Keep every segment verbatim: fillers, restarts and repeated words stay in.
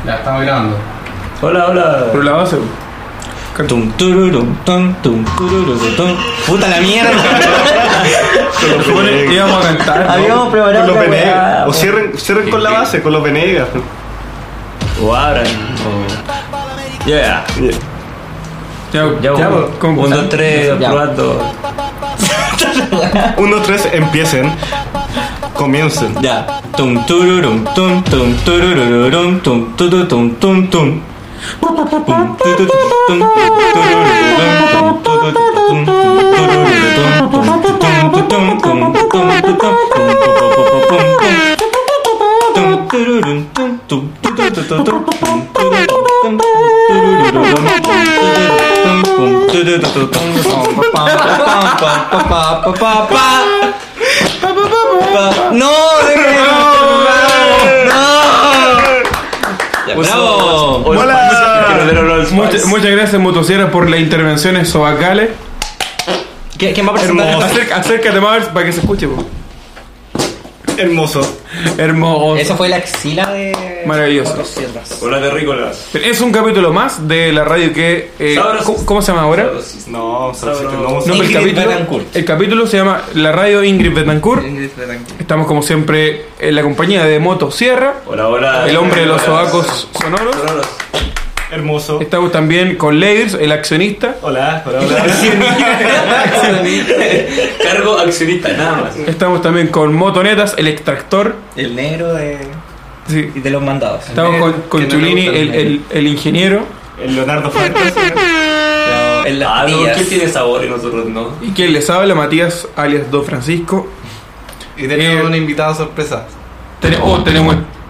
Ya estamos grabando. Hola, hola. Por la base. Tum, tururum, tum, tum, tururum, tum. Puta la mierda. Se supone que íbamos a cantar, ¿no? Habíamos preparado Con los otra Venegas. weá, O po. cierren, cierren con la base, con los Venegas. O abran. o- Yeah. Ya, Ya, ya, uno, ¿cómo uno, empezamos? dos, tres, Ya. probando. Uno, tres, empiecen. Comiencen. Ya. Tum, tururum, tum, tum, turururum, tum, tutu, tum, tum, tum. Pum, tutu, tum, turururum, tum, tutu, tum, turururum, tum, tum, tum, tum, tum, tum, tum, tururum, tum, tum, tutu, tutu, tum, tum, turururum, tum, tutu, tutu, tum, pam, pam, pam, pam, pam, pam, pam, pam. No, no. Bravo. Hola. Muchas, muchas gracias, Motosierra, por las intervenciones sobacales. ¿Qué- ¿Quién va a presentar? Acerca- acércate más para que se escuche, po. Hermoso. Hermoso. Esa fue la axila de... Maravilloso. Motosierras. Hola, terrícolas. Es un capítulo más de la radio que... eh, Sabrosis. ¿cómo, cómo se llama ahora? No, Salsito, no. No, pero el Ingrid capítulo, Betancourt. el capítulo se llama La Radio Ingrid Betancourt. Ingrid Betancourt. Estamos como siempre en la compañía de Motosierra, Hola, hola. el hombre de los sobacos sonoros. Hermoso. Estamos también con Ladies, el accionista. Hola, hola, hola. Cargo accionista, nada más. Estamos también con Motonetas, el extractor. El negro de... Sí. y de los mandados. Estamos con, con Que no Chulini, le gusta el, el, el ingeniero. El Leonardo Fuentes. No, en las Ah, no, tías. ¿quién tiene sabor y nosotros no? Y quien les habla, Matías, alias Don Francisco. Y tenemos Eh, un invitado sorpresa. Tene- oh, tenemos,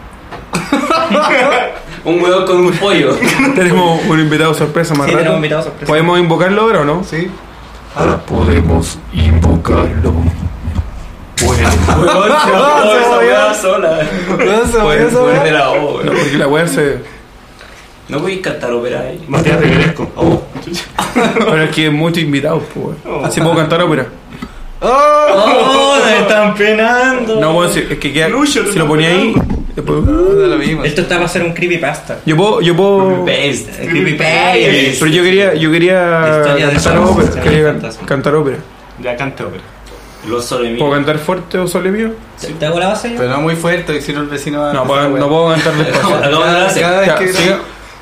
Un huevo con un pollo. tenemos un invitado sorpresa más Sí, rato. tenemos un invitado sorpresa. ¿Podemos invocarlo ahora o no? ¿Sí? Ahora podemos invocarlo. Bueno, Huevón, se bajó esa hueá sola. No se Pues, eso, Fuerte la O, no, weón. porque la weá se... No voy a cantar ópera ahí. Matías Rivesco. Oh. Pero es que hay muchos invitados, pues. Oh. Así puedo cantar ópera. ¡Oh! ¡Me están penando! No, bueno, si, es que queda, Lucho, si te lo ponía ahí, después... No, no lo mismo. Esto está para hacer un creepypasta. Yo puedo, yo puedo... Best. Creepypasta. Pero yo quería, yo quería Historia de cantar Fantasma. ópera. Quería can- Fantasma. cantar ópera. Ya cante ópera. Los soles ¿Puedo míos. cantar fuerte o sole mío? ¿Te hago la base yo? Pero no muy fuerte, y si no el vecino va a No, empezar puedo, a no wear. puedo cantar despacio. Acabo de Cada, hacer. cada vez Ya, que... siga.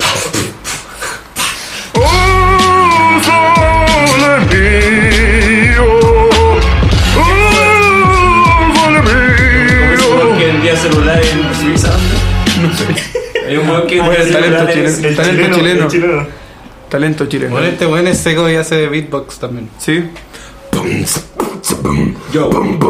Que envía celular en Suiza. No sé. Hay un huevo que Bueno, envía talento celular chileno. en... El Talento chileno, chileno. el chileno. Talento chileno. Bueno, este buen es seco y hace beatbox también. ¿Sí? Yo.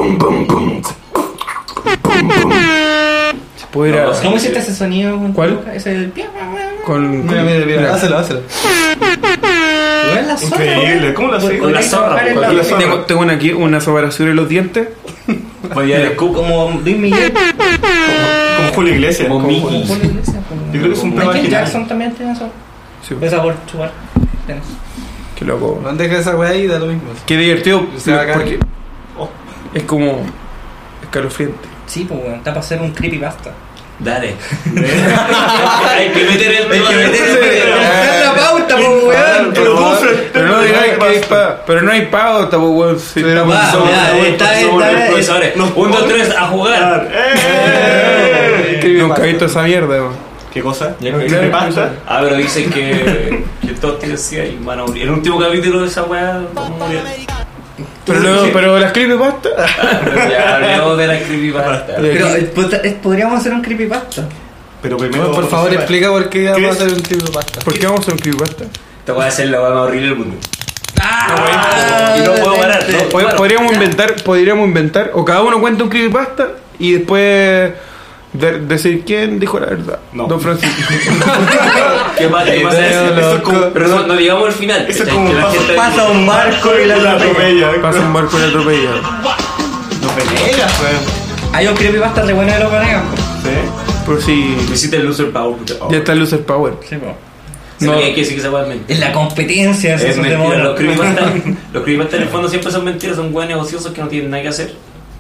Se puede ir a- No, ¿Cómo hiciste ese sonido? ¿Cuál? Ese del pie. con... Mira, mira, mira, mira. hácelo, hácelo. Tú eres la zorra, Increíble. weón. ¿Cómo lo hace? Con la zorra, Podrías con trabajar en la la- zorra. Tengo, tengo una aquí una separación en los dientes. Podía ir Como Luis Miguel. Como Julio Iglesias. como Como Mickey. Julio Iglesias, como- Yo creo que es un pedo Michael vaginal. Jackson también tiene eso. Sí, Esa por chupar. Tienes. qué loco. No dejes esa weá ahí, da lo mismo. Qué divertido. Se va a caer. Porque Oh. es como escalofriante. Sí, pues weón, está para hacer un creepypasta. Dale. Hay que meter el tema. que meter el tema. la pauta, pues, weón. Pero no digáis que hay pa- pero no hay pauta, pues weón. Si estamos- va, somos- ya, somos- está- Somos está- los profesores. Un, dos, tres, a jugar. ¡Eh! Nunca he visto esa mierda, weón. ¿Qué cosa? Ya, ¿Qué claro. pasa? Ah, pero dicen que, que todos tienen sida y van a morir. El último capítulo de esa weá, vamos a morir. Pero, luego- pero las creepypasta. Ya hablemos de la creepypasta. Pero eh, pod- eh, podríamos hacer un creepypasta. Pero primero. Por favor, sepa. explica por qué ¿Qué vamos a es? hacer un creepypasta. ¿Por qué vamos a hacer un creepypasta? Esta weá es la weá más horrible del mundo. ¡Ah! Y no puedo parar. No, Pod- paro. Podríamos inventar, podríamos inventar, o cada uno cuenta un creepypasta y después de- decir quién dijo la verdad. No. Don Francisco. ¿Qué más te pasa Video eso? Eso es como- Pero no, no digamos el final. Eso es ¿cachai? como Que la pasa- gente- Pasa un barco y la la atropella. atropella. Pasa un barco y la atropella. No peleas, weón. Hay un creepypasta re bueno de los colegas. Sí. Por si Visita el loser power. puta. ya está el Loser Power. Sí, po. No. No. Hay que decir que esa weá es mentira. Es la competencia, eso Es se mentira. mueve. Los creepypastas los creepypastas en el fondo siempre son mentiras. Son weas negociosos que no tienen nada que hacer.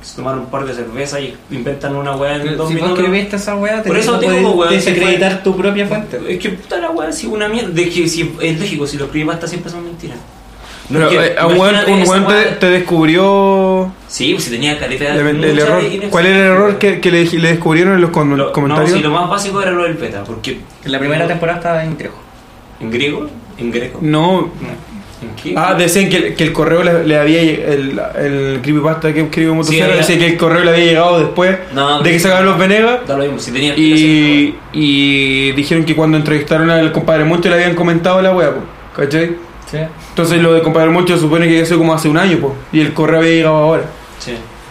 se tomaron un par de cervezas y inventan una weá en dos Si vos minutos. escribiste esa weá, Por eso no te podés digo, weón, si desacreditar fue- tu propia fuente. Es que puta la weá, si una mierda. De que si, es lógico, si los creepypastas siempre son mentiras. No, Pero es que, eh, a un weón imagínate un esa weón te, weá- te descubrió Sí, pues si tenía calidad el, el error. ¿Cuál era el error que, que le, le descubrieron en los com- Lo- comentarios? No, sí, lo más básico era lo del beta, porque. En la primera temporada estaba en griego. ¿En griego? ¿En greco? No. ¿En qué? Ah, decían que, el- que el correo le, le había lleg- el, el creepypasta que escribió Motosierra había- decía que el correo le había llegado después No, de que sí. sacaron los Venegas. Da lo mismo, si tenía explicación, Y, y dijeron que cuando entrevistaron al compadre Moncho le habían comentado la wea, po, ¿cachai? Sí. Entonces lo de compadre Moncho supone que eso como hace un año, po, y el correo había llegado ahora. Sí.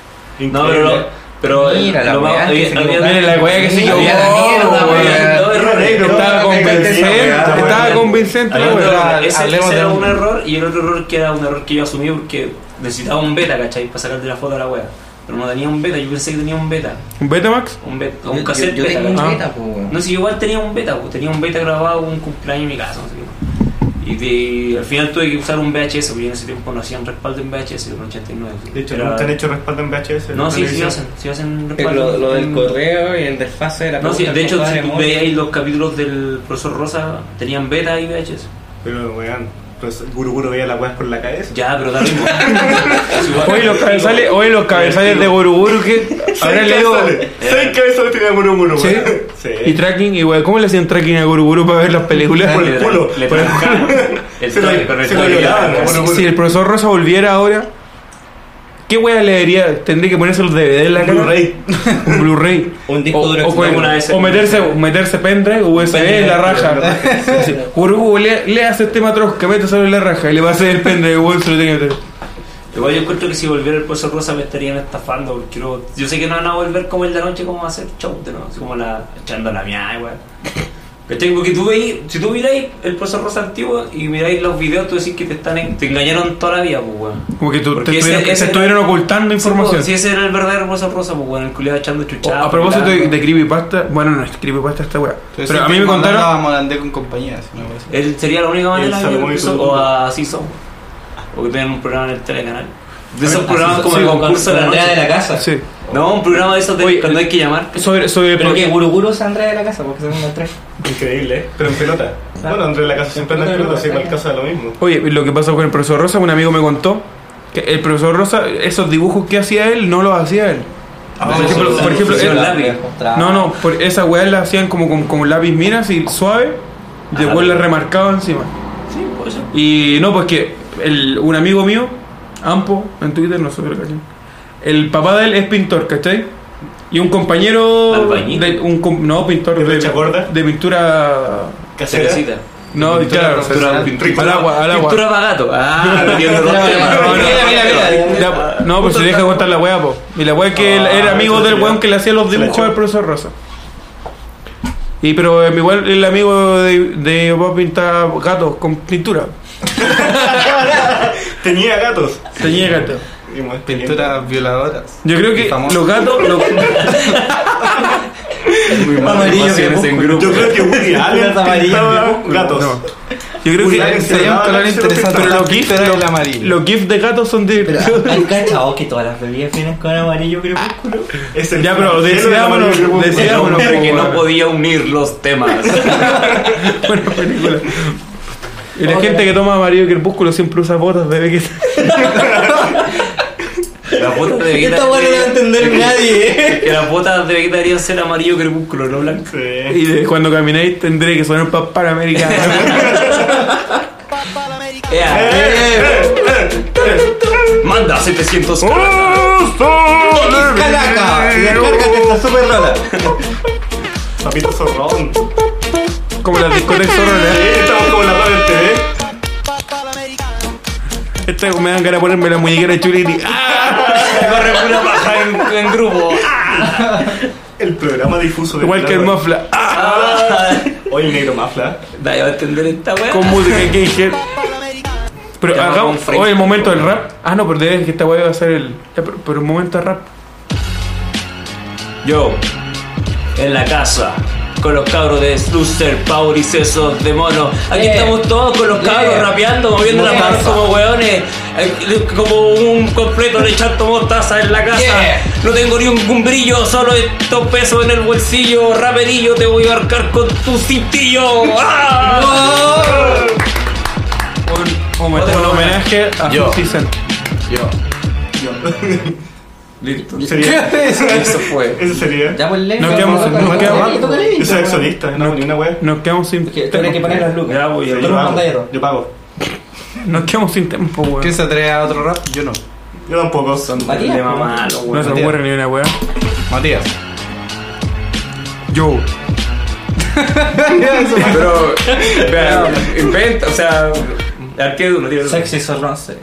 No, pero. lo- pero Mira la lo más- weá, que había- se había- equivocaron. Mira la wea que se Mira equivocó, la mierda, weón. weón. Dos errores. Estaba convincente, estaba convincente la Había wea. dos errores. Ese, Hablemos ese de era un- un error y el otro error que era un error que yo asumí porque necesitaba un beta, ¿cachai? Para sacarle la foto a la wea. Pero no tenía un beta, yo pensé que tenía un beta. ¿Un Betamax? Un beta, un Yo- cassette yo, yo beta, tengo un ¿cachai? beta, pues, weón. No sé, yo igual tenía un beta, pues, tenía un beta grabado un cumpleaños en mi casa, no sé qué. Y de- al final tuve que usar un V H S, porque en ese tiempo no hacían respaldo en V H S, en el ochenta y nueve. De hecho, Era- nunca han hecho respaldo en V H S. No, en sí, sí televisión. hacen, sí hacen Pero respaldo. lo, lo del en- correo y el desfase de la No, sí, pregunta de del hecho, si compadre tú Moncho. veíais los capítulos del profesor Rosa, tenían beta y V H S. Pero, weón, pues el Guru Guru veía la weas por la cabeza. Ya, pero da lo mismo. Hoy los cabezales, hoy los cabezales de Goruguru que habrán Seis leído. cabezales. Seis cabezales tenía Guru Guru, ¿Sí? weón. Sí. Y tracking, igual, ¿cómo le hacían tracking a Goruguru para ver las películas? Por el culo. Le Por el- trancaban el Se lo- toque con el se lo toque. violaban, Ya, bueno, Si el profesor Rosa volviera ahora, ¿qué wea le debería? ¿Tendría que ponerse los D V D en la cara? Blu-ray. Un Blu-ray. Un disco O, duro o, con- externo, una vez o en- meterse, meterse pendrive o U S B en la raja. Así, Guruguru, le, le hace este matrosca, méteselo en la raja y le va a hacer el pendrive, weón, se lo tiene que meter. Igual yo encuentro que si volviera el profesor Rosa me estarían estafando, porque no- yo sé que no van a volver como el de anoche, como va a hacer show, de nuevo, así como la, echando la mía, igual. ¿Cachai? Porque tú veis, si tú miráis el profesor Rosa antiguo y miráis los videos, tú decís que te están te engañaron toda la vida, pues, weón. Como que tú, Porque te ese- estuvieron, ese se era- estuvieron ocultando información. Si ese era el verdadero profesor Rosa, pues, weón, el culiado echando O, chuchadas. a propósito de, bailando. de creepypasta, bueno, no es creepypasta esta wea. Pero, Pero a mí me contaron. Vamos a andar con compañía, si no pasa. Él sería la única manera El que Salomón y empezó, su- o así son. O que tengan un programa en el telecanal. De esos Así programas son- como sí, el con- concurso con de la Andrea noche. de la casa. Sí. No, un programa de esos de Oye, cuando hay que llamar. Sobre, sobre Pero que Guruguru es Andrea de la casa, porque son los tres. Increíble, ¿eh? Pero en pelota. Bueno, Andrés la casa siempre anda en pelota, así que en casa da lo mismo. Oye, lo que pasó con el profesor Rosa, un amigo me contó que el profesor Rosa, esos dibujos que hacía él, no los hacía él. por ejemplo, por ejemplo, sí, él- lápiz. no, no, por esa weá la hacían como con, con lápiz minas y suave, y después Ah, le remarcaba encima. Sí, por eso. Y no, pues que el, un amigo mío, Ampo, en Twitter, no sé lo que el papá de él es pintor, ¿cachai? Y un compañero ¿Albañil? de, un, com- no, pintor ¿De de, flecha gorda? de pintura. Casera. Cerecita. No, Pintura claro, profesional. pintura- al agua, al agua. Pintura para gato. Ah, metiendo los temas. No, no, Mira, mira, mira. Ya, no, pues se deja contar la weá, po. Y la weá es que él era amigo del weón que le hacía los Se la dibujos echó. al profesor Rosa. Y pero eh, igual el amigo de, de papá pinta gatos con pintura. Tenía gatos. Tenía gatos. Y más Pinturas violadoras. Yo creo que Famoso. los gatos. Los... Amarillo que en grupo. Yo creo que Woody Allen Pinturas amarillas pintaba de gatos. No. Yo creo Woody que Allen Sería un se color lavaba, interesante. pero los gifs, Pero el los, amarillo. los gifs de gatos son Pero, divertidos. ¿han cachado que todas las bebidas vienen con amarillo crepúsculo? Es el Ya, pero flagelo de la decidámonos, Mario Crepúsculo. El decidámonos. hombre que po, no weón. podía unir los temas. Buena película. Y la gente que toma amarillo crepúsculo siempre usa botas de Vegeta. Las botas de Vegeta. Esta weá no la va a entender nadie. Que las botas de Vegeta deberían ser amarillo crepúsculo, no blanco. Sí. Y de cuando camináis tendré que sonar para Panamericano. Ea. Manda setecientos Calaca, y descárgate esta super rola. Papito zorrón. Como las discotecas Sí, zorronas. estamos como en la radio del T V. Esta me dan ganas de ponerme la muñequera de Chuliti. ¡Ah! corre pura paja en, en grupo. El programa difuso de Igual que el Mafla. ¡Ah! Hoy el negro Mafla. Nadie va a entender esta weá. Con música que dije. Pero Llama hagamos con Frank. hoy el momento del rap. Ah, no, pero debes que esta weá va a ser el. Ya, pero, pero un momento de rap. Yo, en la casa, con los cabros de Sluster, Power y Sesos de Mono. Aquí Yeah. estamos todos con los cabros Yeah. rapeando, moviendo la Yeah. mano como hueones, eh, como un completo de chato mostaza en la casa. Yeah. No tengo ni un, un brillo, solo estos pesos en el bolsillo. Raperillo, te voy a arcar con tu cintillo. ¡Ah! Un, un, un homenaje a Yo. fifty Cent. Yo. Listo. Sería. Eso fue. Eso sería. Ya pues lee. Nos quedamos- tócale, nos quedamos- tócale, tócale. Eso es solista, no, ni una wea. Nos quedamos sin Que tú eres que poner las lucas. Ya voy a- Tú Yo eres un pago. pantallero. Yo pago. Nos quedamos sin tiempo, weón. ¿Quién se atreve a otro rap? Yo no. Yo tampoco. Matías, De pues. mamá, lo No weón. se me ocurre ni una weá. Matías. Yo. Pero, vea, inventa, o sea, arquero no tiene. Sexy Sorronce.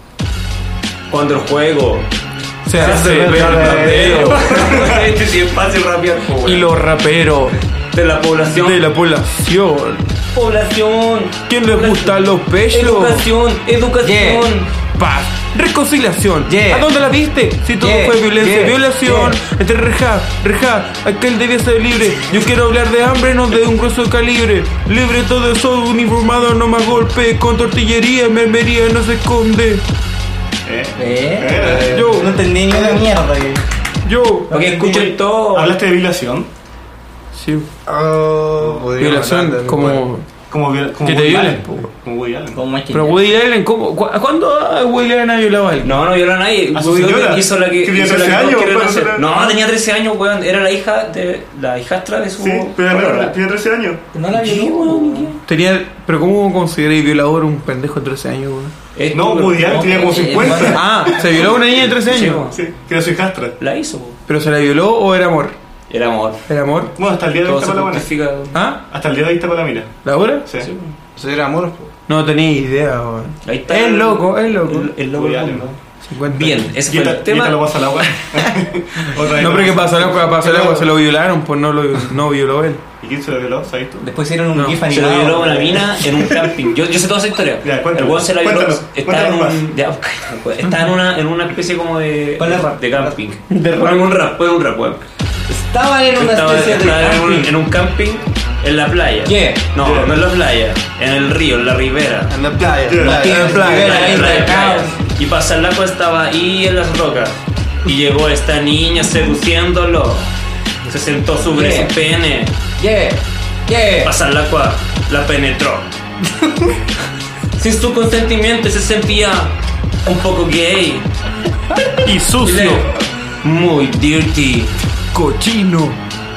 Cuando el juego O sea, se se ve ve verdadero. Este sí es fácil rapear, po, y weón. los raperos De la población. de la población. población. ¿Quién les gustan los pechos? Educación, educación. Paz, reconciliación. Yeah. ¿A dónde la viste? Si todo Yeah. fue violencia, Yeah. violación. Entre reja, reja, aquel debía ser libre. Yo quiero hablar de hambre, no de un grueso calibre. Libre todo eso, uniformado, no más golpe. Con tortillería, mermería, no se esconde. ¿Eh? ¿Eh? Eh. Yo. No entendí ni una mierda. que- Yo. Ok, escuchen todo. ¿Hablaste de violación? Sí. Oh, podría Violación, matarle, como. Como, vi- como Que te Woody violen, Allen. po. Como Woody Allen. Como más que Pero ya. Woody Allen, ¿cómo? ¿Cu- ¿Cuándo ah, Woody Allen ha violado a alguien? No, no viola a nadie. ¿A su Woody Allen señora? hizo la que, Que tenía hizo la trece que todos años, quieren pues, hacer. era- No, tenía trece años, weón. Era la hija de. La hijastra de su. Sí, pero polola. no, tiene trece años. No la violó. Tenía, pero ¿cómo consideráis violador un pendejo de trece años, weón? Es No, tu- Woody Allen no, tenía como eh, cincuenta. bueno. Ah, se violó a una niña de trece Sí, años. weón. Sí, que era su hijastra. La hizo, po. ¿Pero se la violó o era amor? Era amor. ¿Era amor? Bueno, hasta el día de hoy Todo está se para la buena. justifica. ¿Ah? Hasta el día de hoy está para la mira. ¿La hora? Sí. Sí, Eso era amor, po. No tenía idea, weón. ahí está. Es loco, es loco. El, el loco Woody del Allen. mundo. cincuenta. Bien, ese Y fue el esta, y esta lo tema. pasa al agua. Otra vez No, lo pero ¿qué pasa. pasa? El agua, pasa el agua, se lo violaron, pues no lo no violó él. ¿Y quién se lo violó? ¿Sabes tú? Después hicieron un No, gif Se animado. lo violó a una mina en un camping. Yo, yo sé toda esa historia. Ya, cuéntanos, el weón se la violó. cuéntanos, Estaba en cuéntanos un. Ya, cállate, pues. Estaba en una, en una especie como de. Ponle rap. De camping. De rap. Ponle un rap, ponle un rap, weón. Estaban en una Estaba, especie estaba de en, un, camping. en un camping en la playa. Yeah. No, Yeah. no en la playa, en el río, en la ribera. En la playa. Yeah. playa. En la playa. Playa, Playa, playa, playa. playa. Y Pasalaco estaba ahí en las rocas. Y llegó esta niña seduciéndolo. Se sentó sobre Yeah. su pene. Yeah. Yeah. Pasalaco la penetró. Sin su consentimiento se sentía un poco gay. Y Y sucio, le- Muy dirty. cochino,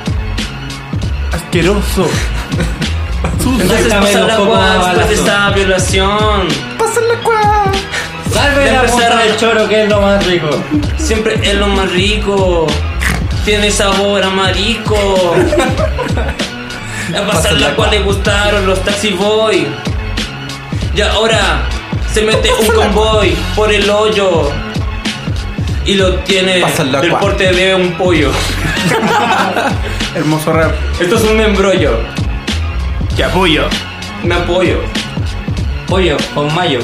asqueroso, sucio. Entonces Sácame los Pasalaco cocos a después de balazos. esta violación. Salve Ya la empezaron punta a- del choro que es lo más rico. Siempre es lo más rico. Tiene sabor a marisco. A pasar la cual le gustaron los taxi boy. Y ahora se mete un convoy por el hoyo. Y lo tiene Pasa la del cual. porte de un pollo. Hermoso rap. Esto es un embrollo. Que apoyo. Me apoyo. Pollo con mayo.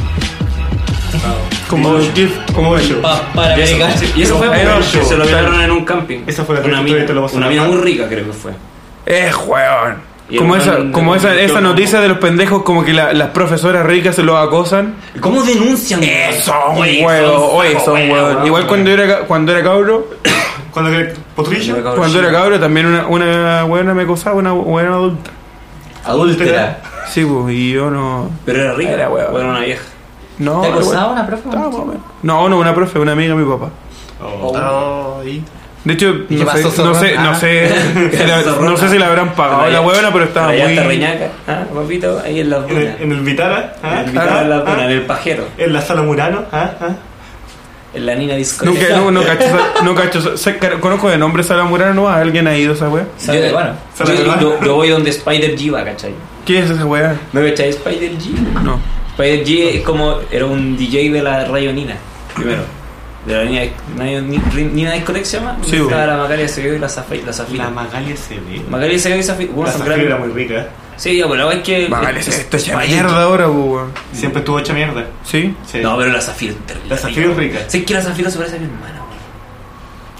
Como GIF, como ello. Pa, para Y eso, americano. y eso fue Ahí va, porque se lo show. violaron en un camping. Esa fue la una historia, mina, te lo vas a una mina contar. muy rica, creo que fue. Eh, weón. Y Como el esa, weón como de- esa, esa yo- noticia de los pendejos como que la- las profesoras ricas se los acosan. ¿Cómo denuncian? Eso, Güey, huevos, son oye, saco, son huevo, huevos. huevo, Igual cuando era, ca- cuando era cabro, Cuando que potrillo. cuando era cabro también una, una buena me acosaba, una buena adulta. Adúltera. Sí, pues, y yo no. Pero era rica, Era huevo. o era una vieja. No, ¿Te era acosaba buena. una profe? Estaba más o menos. No, no, una profe, una amiga de mi papá. Oh. Oh, y- De hecho, ¿Y qué no sé, pasó, no sé, zorrón? no Ah. sé, si la, no sé si la habrán pagado la huevona, pero estaba allá muy. está Reñaca, ah, papito, ahí en las En el, dunas. en el Vitara. ¿ah? En mitad de las ¿Ah? dunas, en el pajero, En la sala Murano. ¿ah? ¿ah? en la Nina Discoteca. Nunca, no, no cacho, esa- no cacho, sé que conozco de nombre Sala Murano, ¿no? ¿Alguien ha ido a esa wea? Sabe, bueno. Yo, yo, yo- yo voy donde Spider G va, ¿cachai? ¿Quién es esa wea? ¿No cachai Spider G? No. Spider G es como, era un D J de la Radio Nina, primero. De la Nina, Nina, Nina Discoteca se llama. Sí, Estaba güey. la Macaria Acevedo y la, Zafi, la Zafira. La Magalia se ve. Macaria Acevedo y Zafira. Bueno, La son Zafira era grandes. muy rica. Sí, pero la verdad es que. Vale, es- esto es Spider mierda G. ahora, pues, weón. Siempre estuvo hecha mierda. ¿Sí? Sí. No, pero la Zafira es terrible. La Zafira es rica. Sé que la Zafira se parece a mi hermana, güey.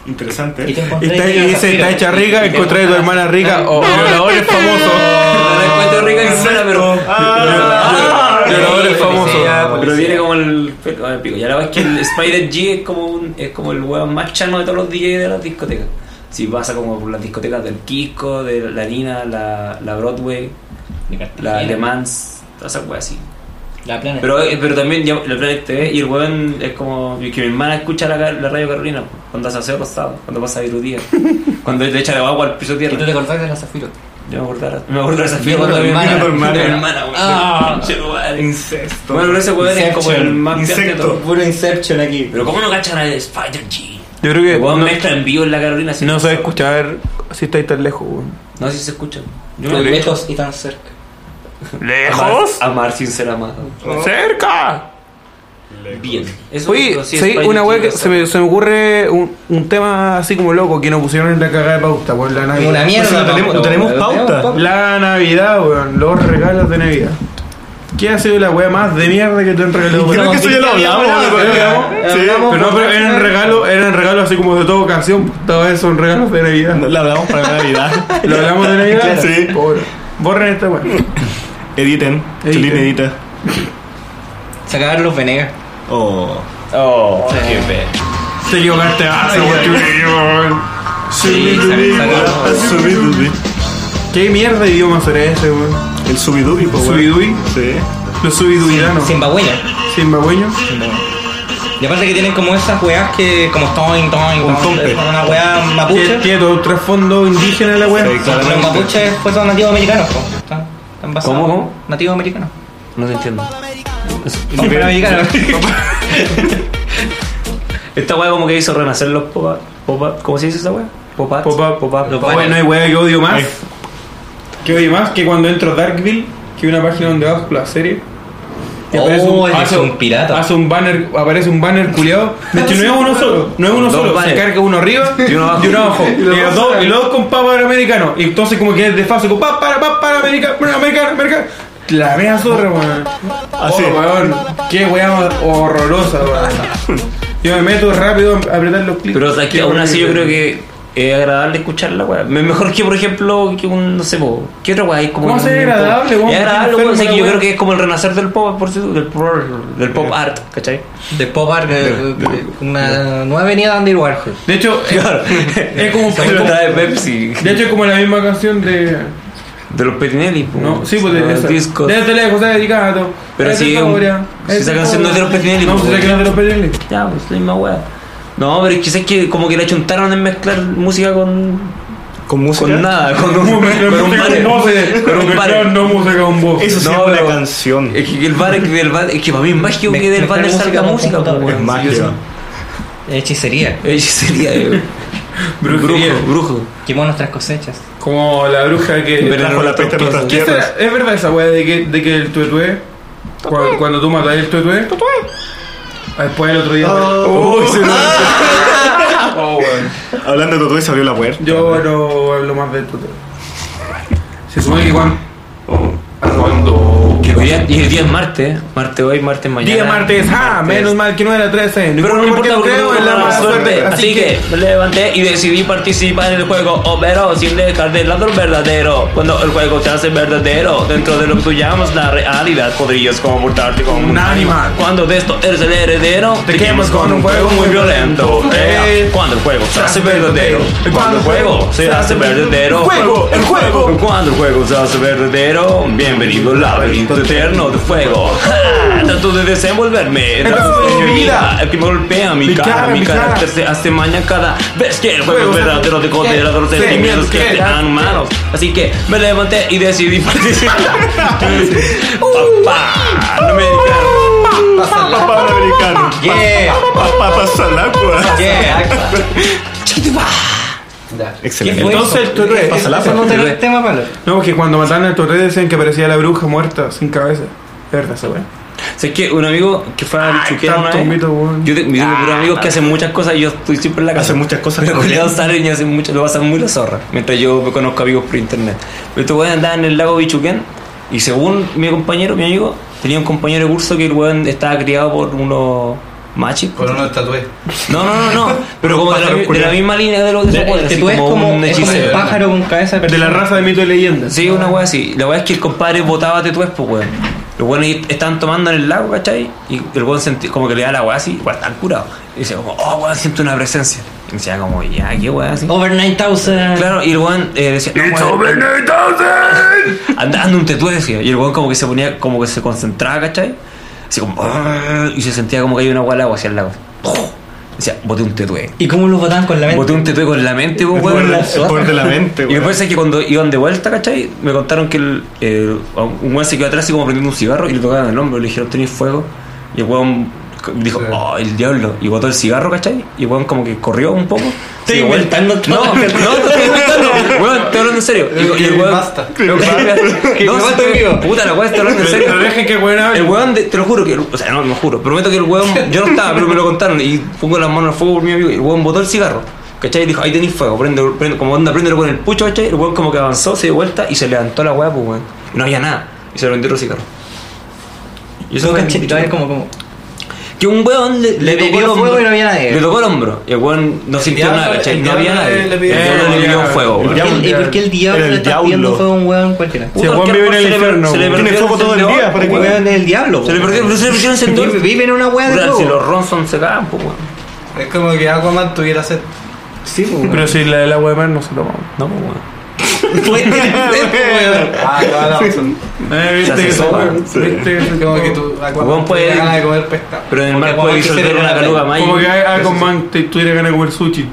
Interesante. Y te Y, encontré está, y que dice, está hecha rica, encontré a tu hermana rica, o violadores famosos. No la encuentro rica y buena, pero. Violadores famosos. Pero viene como el. Como el pico. Y la verdad es que el Spider G es como, un, es como el weón más chano de todos los D Js de las discotecas. Si pasa como por las discotecas del Quisco, de la Nina, la, la Broadway, la Le Mans, todas esas weas así. La plana. Pero, eh, pero también ya, la Planet T V y el weón es como que mi hermana escucha la, la radio Carolina cuando hace aseo rosado, cuando pasa virudía, cuando le echa la agua al piso ¿Y tierra. tú te acordás de la Zafiro? Yo me acuerdo me acuerdo de esa fiesta Vino cuando tu mi hermana, hermana, tu hermana. mi hermana, weón. Ah. Che, madre. Incesto. Bueno, pero ese weón es como el más Insecto. piante de todo. Puro Inception aquí. Pero ¿cómo no cachan al Spider G? Yo creo que El weón no, mezcla en vivo en la Carolina. así no que- sabe escuchar si estáis tan lejos, weón. No, si se escucha. Yo Tan me lejos y tan cerca. ¿Lejos? Amar, amar sin ser amado. ¡Cerca! Bien. Eso Oye, sí, ¿sí? Spider Una G weá que es- se me, se me ocurre un, un tema así como loco que nos pusieron en la cagada de pauta, por la Navidad. Una mierda. Pues no tenemos- no tenemos weón. pauta. La Navidad, weón, los regalos de Navidad. ¿Qué ha sido la weá más de mierda que te han regalado? Creo weón? que eso ya lo hablamos. ¿no? Sí, Pero no, pero eran regalos, eran regalos así como de toda ocasión. Todas esas son regalos de Navidad. Lo hablamos para Navidad. ¿Lo hablamos de Navidad? Claro. Sí. Pobre. Borren esta weá. Editen. Editen. Chulín edita. Se acabaron los Venegas. Oh. Oh, qué pe. Se equivocaste, ah, se weón. Sí, se acabaron. Subidubi. ¿Qué mierda de idioma será ese, weón? El subidubi, pues, weón. Subidubi. Sí. Los subiduidanos. Zimbabueña. Zimbabueños. Y aparte que tienen como esas weas que como toin, toin, Un toin, tompe. una wea Tiene mapuche. tiene todo un trasfondo indígena la weá. Sí, claro. Los mapuches pues son nativos americanos, po. Están, están basados. ¿Cómo, cómo? Nativos americanos. No te entiendo. Son americanos. Esta weá como que hizo renacer los pop pop ¿Cómo se dice esa weá? Pop-ups. Pop-up. Pop-up. Weón, no hay weá que odio más. Que odio más que cuando entro a Darkville, que hay una página donde bajo la serie. Y aparece Oh, es hace- un pirata. Hace un banner, aparece un banner culiado. De hecho, no es uno solo, no es uno Dos solo. Se banners. carga uno arriba Y uno abajo. y uno abajo. Y los dos, y los dos con papa americano. Y entonces, como que es de fase, con papa, para, papa, para, americano, americano, americano. La mea zorra, weón. Así. Oh, weón. Qué weá más horrorosa, weón. Yo me meto rápido a apretar los clics. Pero es que Qué aún así yo horrible. creo que es agradable escuchar la weá. Mejor que, por ejemplo, que un, no sé, po, ¿qué otra weá hay como... ¿Cómo un- ser agradable, weón? Es agradable, weón. O sea, Enfermo que yo la creo weá. que es como el renacer del pop, por cierto, del pop, del pop art, ¿cachai? De pop art, eh, eh, una nueva avenida de Andy Warhol. De hecho, es, Claro. es como. es Se como- lo trae Pepsi. de hecho, es como la misma canción de. De los Petinelli, po. No, sí, pues de los esa. discos. Desde lejos, está dedicado. Pero Es si de es un- historia, si es esa de canción no es de los historia. Petinelli, No, pues, si esa que no es de los Petinelli. Ya, pues la misma weá. No, pero es que sé que como que le chuntaron en mezclar música con. Con música. Con nada, con un, Con con un música banner. con voces, Con un con banner. no música con voz. Eso sí No, es una pero- canción. Es que el banner, que del banner- es que para mí es mágico Me- que del mezclar banner música salga con música, computador. pues, Es weón. magia. Sí, yo sé. Hechicería. Hechicería, eh. Brujería. Brujo, brujo. Quemó nuestras cosechas. Como la bruja que. Pero Trajo la peste a nuestras ¿Qué será? tierras. ¿Es verdad esa weá de que, de que el tuetué? Cuando, cuando tú matas el tuetué. Después el otro día. Oh, Uy, se me- Oh, weón. Hablando de todo, se abrió la puerta. Yo no hablo más del tuetué. Se supone que cuando. Cuando. Que hoy día, y el día es martes, martes hoy, martes mañana. Día martes, ah, menos mal que no era trece. Pero no importa porque creo tengo en la mala suerte. Así que me levanté y decidí participar en el juego Overo sin dejar de lado el verdadero. Cuando el juego se hace verdadero, dentro de lo que tú llamas la realidad, podrías comportarte como un animal. Cuando de esto eres el heredero, te quemas con un juego muy violento. Eh, Cuando el juego se hace verdadero, cuando el juego se hace verdadero, juego, el juego. Cuando el juego se hace verdadero, bienvenido al laberinto eterno de fuego. Ja, trato de desenvolverme, trato de mi vida, el que me golpea mi Mi cara, cara, mi mi carácter cara. se hace maña cada vez que el juego Juego es se- verdadero, te considera los ¿Qué? sentimientos que ¿Qué? te dan humanos. Así que me levanté y decidí participar. Papá, no me dijeron. Papá americano. Yeah. Papá pasa el agua. Yeah. Excelente. ¿Qué fue Entonces el tuetué. Pasa la Eso no te el tema, Pablo. No, porque cuando mataron al tuetué decían que parecía la bruja muerta sin cabeza. Es verdad esa weá. Sé que un amigo que fue a Bichuquera una tanto vez. mito, weón. Yo tengo yo tengo puros amigos que hacen muchas cosas y yo estoy siempre en la casa. Hacen muchas cosas. Pero culiados salen y hacen mucho, lo pasan muy la zorra. Mientras yo me conozco amigos por internet. Pero estos weones andaban en el lago Bichuquén. Y según mi compañero, mi amigo, tenía un compañero de curso que el weón estaba criado por unos Machi. Por uno tatué. No, no, no, no. Pero como de la, de la misma línea de los de esos poderes, Que así tú es como un es como un hechicero. pájaro con cabeza De la raza de mito y leyenda. Sí, una wea así. La wea es que el compadre botaba tetués, pues weón. Los weones estaban tomando en el lago, ¿cachai? Y el weón sentía como que le da la wea así, igual están curados. Y decía como, oh weón, siento una presencia. Y decía como, ya, qué wea así. Over nine thousand. Claro, y el weón eh, decía, no, weón, anda, anda un tetué, decía. Y el weón como que se ponía, como que se concentraba, ¿cachai? Así como, "Arr", y se sentía como que hay una agua al agua hacia el lago. Decía, boté un tetué. ¿Y cómo lo botaban con la mente? Boté un tetué con la mente, pues, El poder, weón. de- el poder de la mente, Y weón. después es que cuando iban de vuelta, ¿cachai? Me contaron que el, eh, un weón se quedó atrás así como prendiendo un cigarro y le tocaban el hombro, le dijeron, ¿tenés fuego? Y el weón dijo, oh, el diablo. Y botó el cigarro, ¿cachai? Y el weón como que corrió un poco. Estoy Y el weón- inventando No, todo. no, no estoy inventando. Weón, estoy hablando en serio. Y, y el weón... Basta. No, igual estoy vivo. Puta la weón, estoy hablando en serio. Pero dejen que weón hable. El weón, de- te lo juro que, o sea, no, me juro, prometo que el weón, yo no estaba, pero me lo contaron y pongo las manos al fuego por mi amigo y el weón botó el cigarro, ¿cachai? Y dijo, ahí tenéis fuego, prende, prende, como onda, préndelo con el pucho, ¿cachai? El weón como que avanzó, se dio vuelta y se levantó la weá, pues weón. Y no había nada, y se lo vendió el cigarro. Y eso Eso fue cachito, es como, como. que un weón le, Le tocó pidió el hombro, fuego y no había nadie. le tocó el hombro, y el weón no sintió diablo- nada, ¿cachai? el No había diablo nadie. le pidió El fuego. diablo le pidió Eh, fuego, el weón. diablo- ¿Por qué- ¿Y por qué el diablo Era el le está diablo. pidiendo fuego a un weón cualquiera? Si el weón vive en el Se le- infierno, se le weón. perdió Tiene fuego todo el encendedor, día, ¿para El qué? weón es el diablo. Se le perdió, se le perdió el encendedor. Vive- Vive en una weá de Puta, fuego. si los Ronson se cagan, pues weón. Es como que Aquaman tuviera sed. Sí, pues. Pero si la del agua de mar no se toma. No, pues weón. Ah, toda la razón. Eh, Se viste que hace se sopa. Viste que Como que tú, Weón Aquaman puede- tuviera ganas de comer pescado. Pero en el mar Porque puede Aquaman disolver quisiera una ir a la caluga playa. maya. Como que Aquaman te tuviera ganas de comer sushi.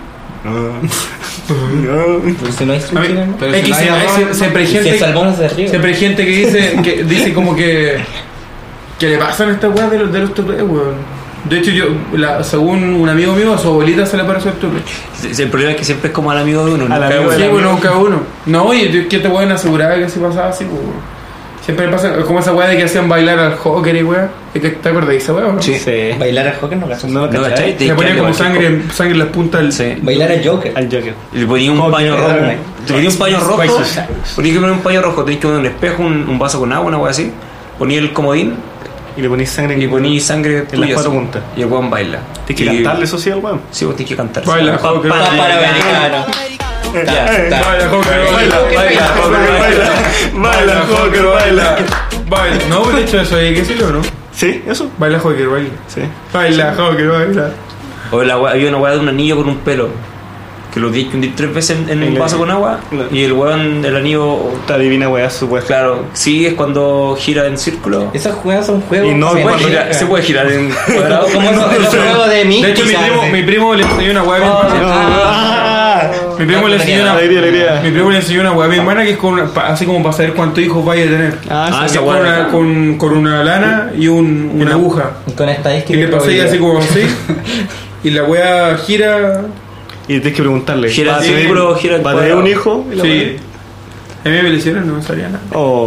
Pero si no hay A mí- sushi, ¿no? Pero es si que no hay se- arroz, se- no- siempre hay Si el gente salmón se ríe. siempre hay gente que dice que dice como que que le pasan estas weas de los de los tatuajes, weón. De hecho yo la, según un amigo mío a su abuelita se le apareció el tatuaje. Sí, sí, el problema es que siempre es como al amigo de uno. Al nunca amigo es Sí, uno. bueno, cada uno. No, oye, que te pueden asegurar que si pasaba así, pues, weón. Siempre pasa como esa wea de que hacían bailar al hockey y wea. ¿Te acuerdas de esa wea o no? Sí. Bailar al Joker no cacho. No, No, ¿cachai? Se ponía como sangre, sangre en las puntas del... Sí. Bailar al Joker. Al Joker. Y le ponía un Hockey, paño rojo. eh, Te ponía un paño rojo. Spices. Ponía que poner un paño rojo. Tenías que poner un espejo, un, un vaso con agua, una wea así. Ponía el comodín Y le ponís sangre y ponía sangre en las tuya, cuatro así. puntas. Y el weón baila. Tienes que Y- cantarle eso sí al weón. Sí, vos tienes que cantar. Baila, Pa- hockey, pa- baila. Para americano. Ya, está. Baila, hockey, baila. Baila, baila, baila, Joker, baila. Baila. No, pues de hecho eso hay que decirlo, ¿no? ¿Sí? ¿Eso? Baila, hockey, baila. Sí. Baila, hockey, baila. O la wea- había una weá de un anillo con un pelo. Que lo di que hundir tres veces en, en En un el- vaso con agua. Claro. Y el weón del anillo. Esta divina weá supuesta. Claro, sí, es cuando gira en círculo. Esos juegos son juegos. Y no, Se puede, cuando- girar, se puede girar en cuadrado. Como esos esos juegos de mí. De hecho, mi primo, mi primo le enseñó una weá bien fácil. Ah, Mi primo le enseñó una alegría, alegría. Mi primo le enseñó una weá a mi hermana que es con una- pa- así como para saber cuántos hijos vaya a tener. Ah, Ah, Que esa es con, weá. una, con, con una lana y un, una aguja. Con estadística. Y le pasé así como así. Y la weá gira. Y tienes que preguntarle. Gira ¿va a el tener- círculo, gira el ¿va a tener cuadrado? un hijo? Y la Sí. A mí me lo hicieron, no me salía nada. weá. Oh.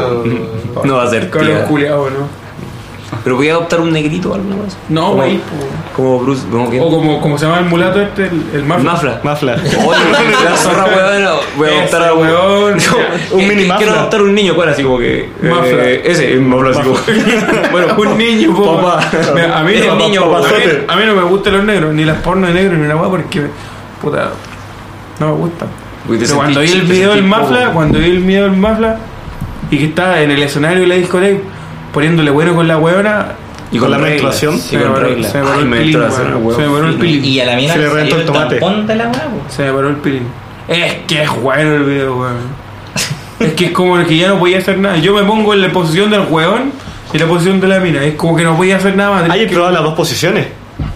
Oh, no va a ser Cabrón tía. culiado, ¿no? Pero voy a adoptar un negrito o algo más. No, Como- wey. Como Bruce. Como que. O como, como se llama el mulato este, el, el mafia. Mafla. Mafla. Oye, la zorra weón. Voy a adoptar Ese a weón. un Un mini Quiero Mafla. adoptar un niño, ¿cuál? Así como que. Mafla. eh, ese, un Mafla, así como. Bueno, un niño, po. Papá. Mira, a mí El no, niño, a, mí, papazote. a mí no me gustan los negros, ni las pornos de negros, ni una weá, porque, puta, no me gustan. Uy, te Pero cuando vi sentí- el te video del sentí Mafla, como- cuando vi el video del Mafla, y que estaba en el escenario de la discoteca, poniéndole bueno con la weona, Y Con la regla. menstruación. Y se me con paró, regla. se me paró Ay, el pilín, menstruación, weón. weón. Se me paró el pilín. Y a la mina Se le salió reventó el tomate. tampón de la hueá, po. Se me paró el pilín. Es que es bueno el video, weón. Es que es como que ya no podía hacer nada. Yo me pongo en la posición del weón y la posición de la mina. Es como que no podía hacer nada más. Hay probado las dos posiciones.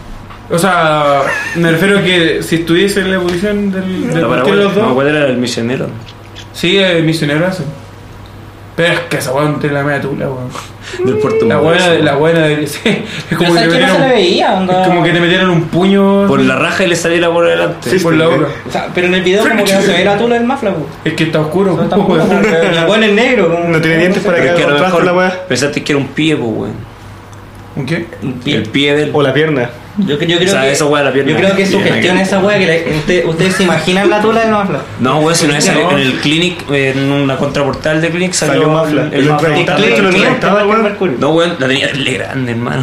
O sea, me refiero a que si estuviese en la posición del, del No, cualquiera pero de los bueno, dos. ¿cuál era el misionero? Sí, el misionero hace. Pero es que esa weón tiene la media tula, weón. Del Puerto La Montt. buena, la buena de. Sí, es Pero como que, ¿sabes te que no se le metieron, veía? Onda? es como que te metieron un puño. Por la raja y le saliera por delante. Sí, por la boca. O sea, pero en el video como que no se ve la tula del mafla, po. Es que está oscuro. No, tampoco, weón. porque la buena es negro. como- No tiene dientes para Pero que es que a haga lo contraste mejor la weá. pensaste que era un pie, pues, weón. ¿Un qué? Un pie. El pie del. O la pierna. Yo, yo creo O sea, que, esa weá de la pierna. yo creo que su gestión es esa weá que la- usted- ustedes se imaginan la tula de Mafla. No, weón, si no es en, en el Clinic, en una contraportal de Clinic salió, Salió Mafla. el, El el Mafla. Mafla. ¿Te lo entrevistaba, weón? Mercurio. No, weón, la tenía le grande, hermano.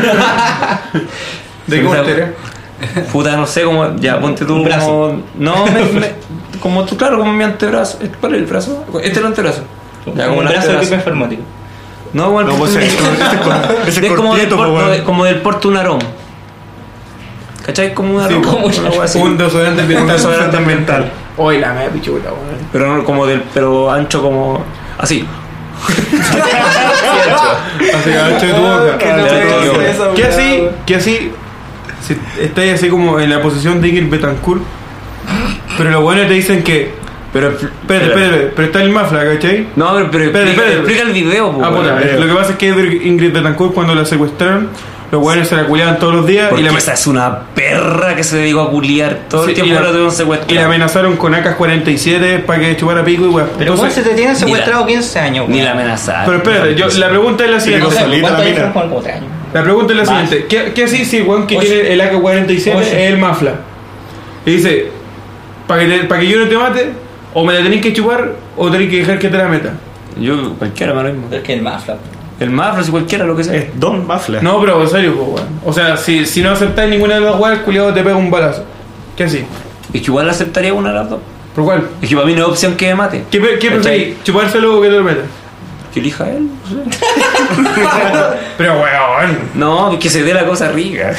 ¿De qué Puta, portera? Puta, no sé cómo. Ya, ponte tú. Un brazo. Como, no, me, me- como tú, claro, como mi antebrazo. ¿Cuál es el brazo? Este es el antebrazo. Ya, como un el brazo de tipo antebrazo. informático. No, bueno, No, pues ese es ese es es como del, cortito, por- po, weón. de- como del porte un aroma. ¿Cachai? Como un aroma. como una wea así. Un desodorante Un ambiental. desodorante ambiental. Hoy la me pichuta, weón. Pero no como del. Pero ancho como. Así. Así que ancho de tu boca. qué loco es esa ¿Qué weá, así? weón. ¿Qué así? Si estáis así como en la posición de Ingrid Betancourt, pero los buenos te dicen que. Pero. Espérate, espérate, pero está el Mafla, ¿cachai? No, pero, pero Espérate, explica, espérate. explica el video, po, Ah, weón. puta, lo que pasa es que Ingrid Betancourt, cuando la secuestraron, los buenos se la culiaban todos los días Porque y la, esa es una perra que se dedicó a culiar todo Sí, el tiempo y la- la tuvieron y la secuestrada. amenazaron con A K cuarenta y siete para que chupara pico y weón. Pero ¿cómo se te tienen ni secuestrado la- quince años? Ni weón? la amenazaron. Pero espérate, yo, la pregunta es la No siguiente. sé, solita ¿cuántos la años mina. fueron? Como tres años. La pregunta es la Más. siguiente. ¿Qué, qué así si el weón que Oye. tiene el A K cuarenta y siete Oye. es el Mafla? Y dice, para que, te- pa' que yo no te mate, o me la tenéis que chupar o tenéis que dejar que te la meta. Yo, cualquiera, me lo mismo. Es que el Mafla. El Mafra, si cualquiera, lo que sea. Es Don Mafla. No, pero en serio, pues, weón. O sea, si, si no aceptáis ninguna de las weas, el culiado te pega un balazo. ¿Qué así? Es que igual aceptaría una de las dos. ¿Por cuál? Es que para mí no es opción que me mate. ¿Qué, pre- qué ¿Cachai? preferís? ¿Chupárselo o que te lo meta? Que elija él. no sé. Pero, weón. No, que se dé la cosa rica.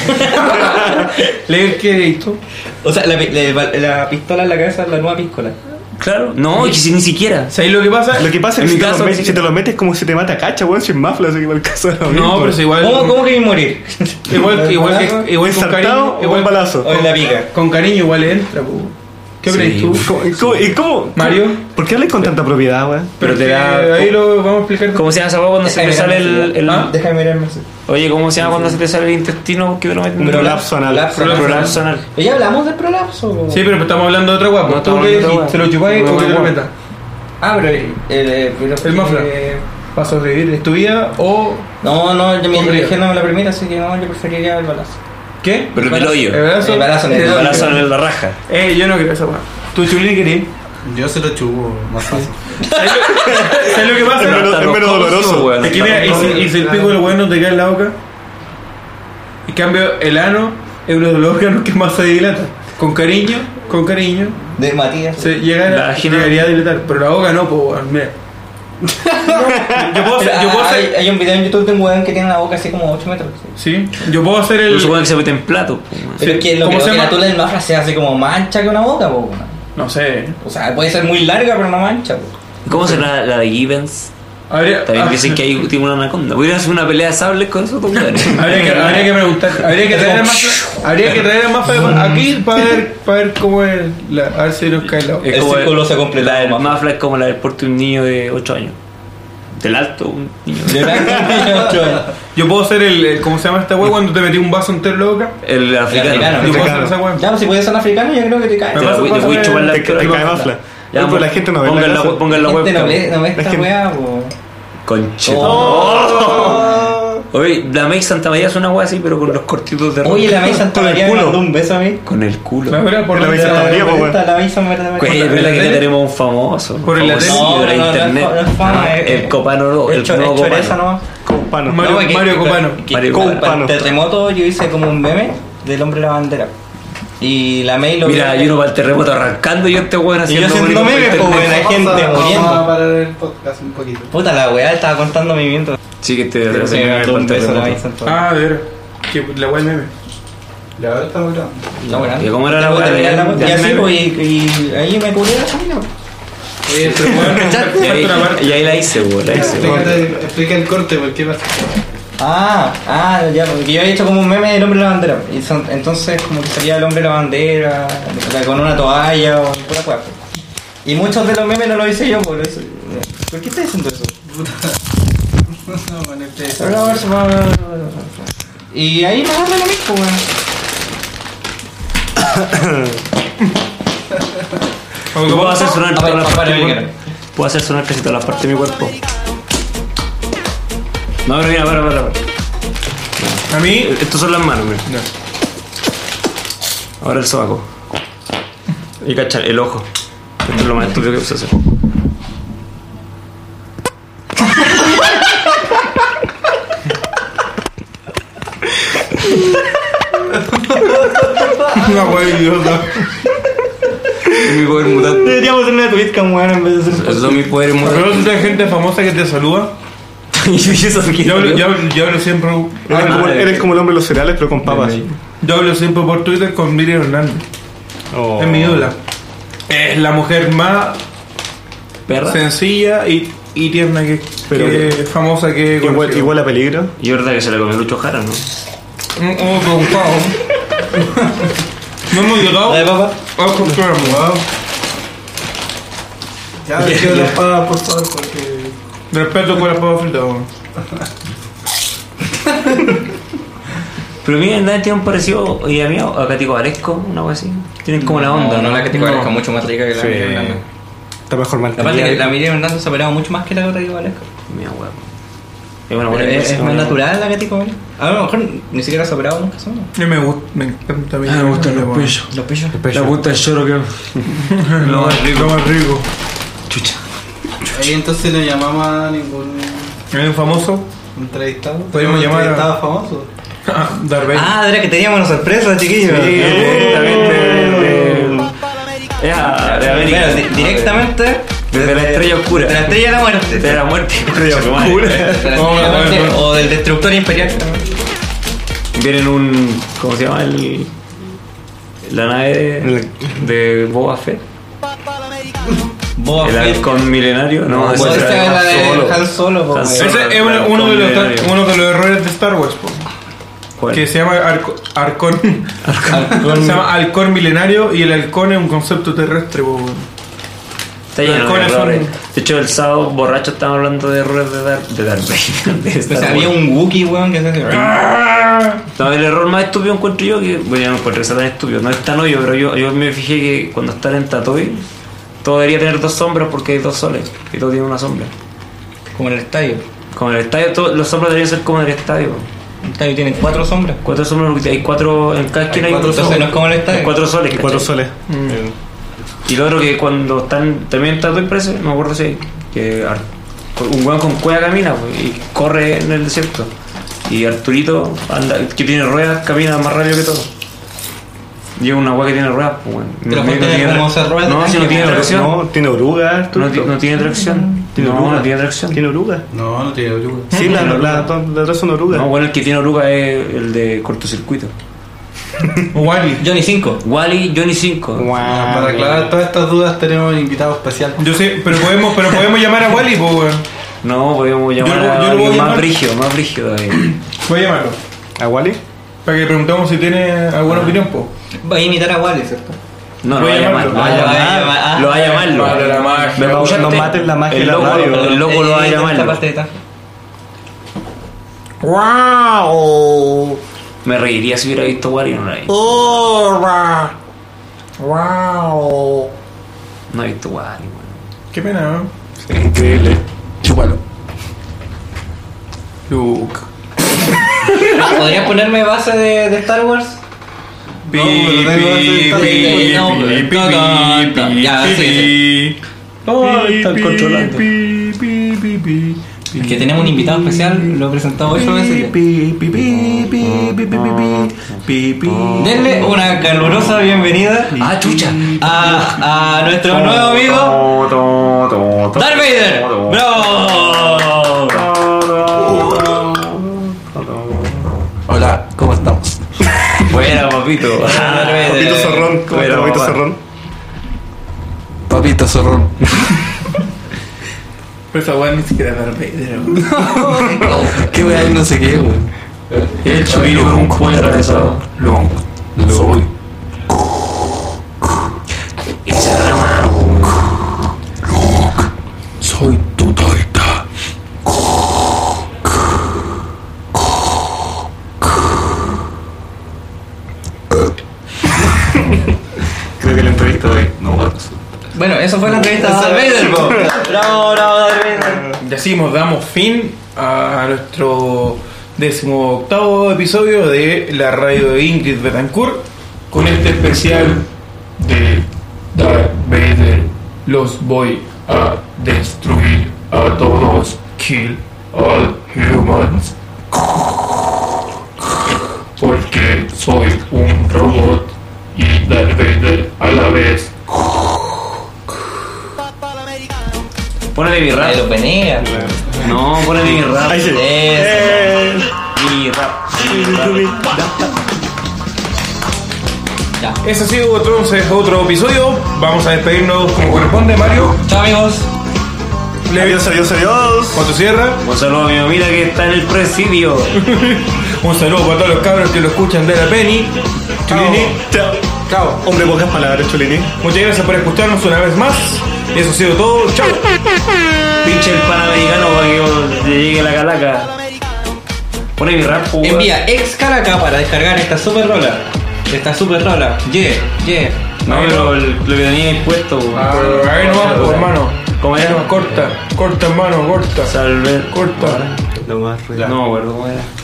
¿Leer qué eres tú? O sea, la, la, la pistola en la cabeza es la nueva piscola. Claro. No, es que si ni siquiera. ¿Sabéis lo que pasa? Lo que pasa En es que mi si, te caso, lo metes, sí. si te lo metes como si te mata cacha, weón, si es Mafla, así que igual caso es lo mismo. No, pero es igual. ¿Cómo, cómo queréis morir? Igual, igual, que, igual con ¿Ensartado cariño. o un Igual, balazo? O en la pica. con cariño igual entra, pues. ¿Qué Sí. crees tú? ¿Cómo- ¿Y cómo? y cómo- Mario. ¿Por qué hablas con tanta propiedad, weón? Pero te Porque da. ahí lo vamos a explicar. ¿Cómo se llama esa hueá cuando se te sale el. el- ¿Ah? Déjame mirarme eso. Oye, ¿cómo se llama cuando se te sale el intestino? ¿Por qué te lo meten? Un prolapso anal. Prolapso anal. Prolapso anal. Pero ya hablamos del prolapso. Sí, pero estamos hablando de otra guapa. No, ¿Tú estamos qué hablando de decís? otra ¿Se lo guapa. chupáis No, o que te lo guapa. meta? Ah, pero el, el, pero- El Mafla. eh, ¿Para sobrevivir? ¿Es tu vida o No, no, yo me Hombre. dije no la primera, así que no, yo preferiría el balazo. qué? Pero en el hoyo. ¿El balazo? El balazo en el El hoyo. balazo en la raja. Eh, yo no quiero esa guapa. ¿Tú, Chuli, querías? Yo se lo chupo más fácil. ¿Sabes lo, ¿sabes lo que pasa? Es menos- es menos doloroso, weón. Es que mira, y si, y si el pico de los buenos te cae en la boca, en cambio el ano es uno de los órganos que más se dilata. Con cariño, con cariño, De Matías. se llega La a, vagina- llegaría a dilatar, pero la boca no, pues, weón, mira. yo puedo hacer, yo puedo hay, hacer, hay un video en YouTube de un weón que tiene la boca así como ocho metros. sí, yo puedo hacer el, Pero supongo que se mete en plato. po, weón. Pero Sí. es que lo ¿Cómo que, se que la llama? tula del Mafra sea así como mancha que una boca, po, weón. no sé, O sea, puede ser muy larga, pero no mancha, po. ¿Cómo será la de Gibbons? habría, También ah, dicen que hay, tiene una anaconda. Podrían hacer una pelea de sables con esos dos weones. habría que, habría que preguntar, habría que traer a Mafla, habría que traer a Mafla aquí para ver, para ver cómo es, la, a ver si nos cae la boca. Es El como círculo se completa, La del Mafla. Mafla es como la del porte de un niño de ocho años. Del alto, un niño. De verdad, ocho años. Yo puedo hacer el, el- ¿cómo se llama esta wea cuando te metí un vaso entero en la boca? El africano. africano. Yo puedo Africano. hacer esa wea. Ya, pues si puedes ser africano, yo creo que te cae. Me Te la pasa- voy- te voy a pásame- chupar la Te, te altura. cae Mafla. Ya, No, pues la gente no ve pongan la la, casa. pongan la La gente no webcam. ve, no ve esta Es que- weá, po. Conche. Oh. Oye, la May Santa María es una wea así, pero con los cortitos de ropa. Oye, la May Santa Con el María me culo. mandó un beso a mí. Con el culo. La verdad, por La la May Santa María, po, weón. La May Santa María. Oye, es verdad que tele? ya tenemos un famoso. Por el famoso tele? No, de la no, no, internet. no es fama, es- el copano, El el cho- nuevo el choreza copano. nomás. Copano. Mario- No, que- Mario que- Copano. que- Mario para Copano. el terremoto yo hice como un meme del hombre de la bandera. Y la May lo Mira, vio- hay uno para el terremoto arrancando y yo este weón Y haciendo. yo haciendo bonito por memes, po, internet. weón, hay gente Vamos a muriendo. parar el podcast un poquito. Puta, la weá estaba contando movimientos. Sí, que te Pero te- se me te- mandó un te- beso a la May terremoto. Santa María. Ah, de veras. Que la wea del meme. Ya ahora estamos grabando. No, weón. ¿Y cómo era la Ya, weá de- terminar la- de- Y así, meme? pues, y y ahí me curé la familia. Oye, pero bueno, Y falta ahí, una parte. y ahí la hice, weón, la hice. weón. Explícate, explica el corte, ¿por qué pasa? Ah, ah, ya, porque yo había hecho como un meme del hombre de la bandera. Y son- entonces, como que salía el hombre de la bandera, o sea, con una toalla o pura cueva. Y muchos de los memes no lo hice yo, por eso. ¿Por qué estás diciendo eso? No, bueno, este es- Pero a ver, va, va, va, va, va. Y ahí me agarra lo mismo, weón. Aunque Puedo hacer sonar todas las Apaga partes el de mi micrófono. cuerpo. Puedo hacer sonar casi todas las partes de mi cuerpo. No, pero mira, para, para, para. A mí, Estos son las manos, mira. Ahora el sobaco. Y cachar, el ojo. Esto es lo más estúpido que se hace. Una wea idiota. Es mi poder mutante. Deberíamos hacer una tweetcam, weón, en vez de hacer. Esos son mis poderes Pero mutantes. si hay gente famosa que te saluda. Y eso se Yo hablo, yo hablo, yo hablo siempre. Eres, como, eres como el hombre de los cereales, pero con papas. Yo hablo siempre por Twitter con Miriam Hernández. Oh. Es mi ídola. Es la mujer más perra. sencilla y, y tierna que, Pero- que famosa que he Igual, conocido. igual a peligro. Y es verdad que se le comió Lucho Jara, ¿no? Mm, oh, preocupado. No hemos llegado ¿La de papá? al contrario. Ya, me quiero las papas, por favor, porque. Respeto con las papas fritas. weón. Pero mira, nadie tiene un parecido y a mí a Catico Valesco, una cosa así. Tienen como la onda, No, ¿no? no, la que te parezca mucho más rica que la Sí. Miriam Hernández. Está mejor mal. Aparte que la Miriam Hernández se operaba mucho más que la otra que Valesco. Mira, weón. Es una Pero buena es, es impresión, más weón. natural la Catico Valesco. A lo mejor ni siquiera se ha operado nunca, ¿no? A mí me gusta, me encanta. Ah, me gustan los pechos. Los pechos. La punta del choro que. Lo más rico. Lo más rico. Chucha. Ahí entonces no llamamos a ningún ¿Es un famoso? entrevistado. Podemos llamar a- Estaba famoso. Darth Vader. Ah, era que teníamos una sorpresa, chiquillos. Ya, de América. Mira, di- directamente Desde la estrella oscura. de la estrella de la muerte. De la muerte. De la estrella de la muerte o del destructor imperial. Vienen un. ¿Cómo se llama? El. La nave de, de Boba Fett. Boba El Fett. halcón milenario. No, Pues ese esa era es la de Solo. Han Solo. po, Han güey. Solo. Ese es uno, uno de los, uno de los errores de Star Wars, po. ¿Cuál? Que se llama arco- Arcón. Se llama halcón milenario y el halcón es un concepto terrestre, po. Está lleno de halcones son- errores. De hecho, el sábado borracho estábamos hablando de errores de Darth de Darth Vader. De O Star sea, había Wars. un Wookiee, weón, que se hace. No, el error más estúpido encuentro yo que. Bueno, yo no encuentro que sea tan estúpido. No es tan obvio, pero yo, yo me fijé que cuando están en Tatooine, todo debería tener dos sombras porque hay dos soles. Y todo tiene una sombra. Como en el estadio. Como en el estadio, todo, los sombras deberían ser como en el estadio. El estadio tiene cuatro sombras. Cuatro sombras, porque hay cuatro en cada esquina. Hay cuatro cuatro soles, no es como el estadio. Hay cuatro soles. Y cuatro ¿cachai? soles. Mm. Eh, Y lo otro que cuando están también en Tatooine parece, no me acuerdo si hay, que Ar- un weón con cueva camina pues, y corre en el desierto. Y Arturito, anda, que tiene ruedas, camina más rápido que todo. Lleva una weá que tiene ruedas, pues weón. Pero no, Juan tiene como esas ruedas de no, si no tanque, tiene pero tracción. No, No, tiene orugas. ti- no tiene tracción. ¿Tiene no, orugas? no tiene tracción. ¿Tiene orugas? No, no tiene oruga. Sí, la, la, la, la otra son orugas. No, bueno, el que tiene oruga es el de cortocircuito. Wally. Johnny cinco. Wally, Johnny cinco. Ah, para aclarar todas estas dudas tenemos un invitado especial. Yo sé, pero podemos, pero podemos llamar a Wally, po, weón. No, podemos llamar Yo lo- yo a lo voy a alguien más llamar. brígido, más brígido todavía. Voy a llamarlo. ¿A Wally? Para que le preguntemos si tiene alguna opinión, po. Va a imitar a Wally, ¿cierto? No, no Voy va a a llamarlo. llamarlo. Lo va a Ah, llamar. ah, Lo va a ah, llamarlo. Habla la magia. ¿Me No, escuchaste? no mates la magia El de la loco, radio. el loco lo va a Eh, esta llamarlo. parte de esta. ¡Wow! Me reiría si hubiera visto Wally y no la vi. ¡Oh! ¡Wow! No he visto Wally, weón. Qué pena, ¿no? Increíble. Chúpalo. Luke. ¿Podrías ponerme base de, de Star Wars? Pi, No, pero pi, tengo que pi, no, pi, pi, no, no, pi, no, ya, pi, sí, pi. Oh, están Pi, controlando. pi, pi, pi, pi, pi. Que tenemos un invitado especial, lo he presentado ocho veces ya. Pi, pi, pi, pi, pi, pi, pi, pi, pi, pi. Denle una calurosa bienvenida Ah, chucha. a, a nuestro nuevo amigo Darth Vader. ¡Bravo! Hola, ¿cómo estamos? Buena, papito. Darth Vader. Papito Zorrón. ¿Cómo Bueno, está, Papito papá. Zorrón? Papito zorrón. Pero esa weá ni siquiera es Darth Vader, weón. ¿Qué weá? No sé qué, weón. El chubino con un puño atravesado. Long. Soy. Esa rama. Soy tu taita. Creo que la entrevista de hoy no va a Bueno, eso fue la entrevista a Darth Vader, po. Bravo, bravo, Darth Vader. Decimos, damos fin a nuestro decimoctavo episodio de la radio de Ingrid Betancourt. con este especial de Darth Vader. Los voy a destruir a todos. Kill all humans. Porque soy un robot y Darth Vader a la vez. Ponele mi rap. Ahí lo penea. No, ponele mi rap. Ahí sí. Eso. Mi rap. Mi rap. Ya. Ese ha sido otro, entonces, otro episodio. Vamos a despedirnos como corresponde, Mario. Chao, amigos. Adiós, adiós, adiós. Motosierra. Un saludo a mi mamita que está en el presidio. Un saludo para todos los cabros que lo escuchan de la Penny. Chulini. Chao. Chao. Hombre, pocas palabras, Chulini. Muchas gracias por escucharnos una vez más. Y eso ha sido todo. Chao. Pinche el panamericano para que le llegue la calaca. Pone mi rap. weón. Envía ex Caraca para descargar esta super rola. Esta super rola. Yeah, yeah. No, pero el- lo que tenía impuesto, weón. Pero ahí nomás, pues, hermano. ¿Cómo era? Corta, corta, hermano, corta. Salve. Corta. Lo más real. No me acuerdo cómo era.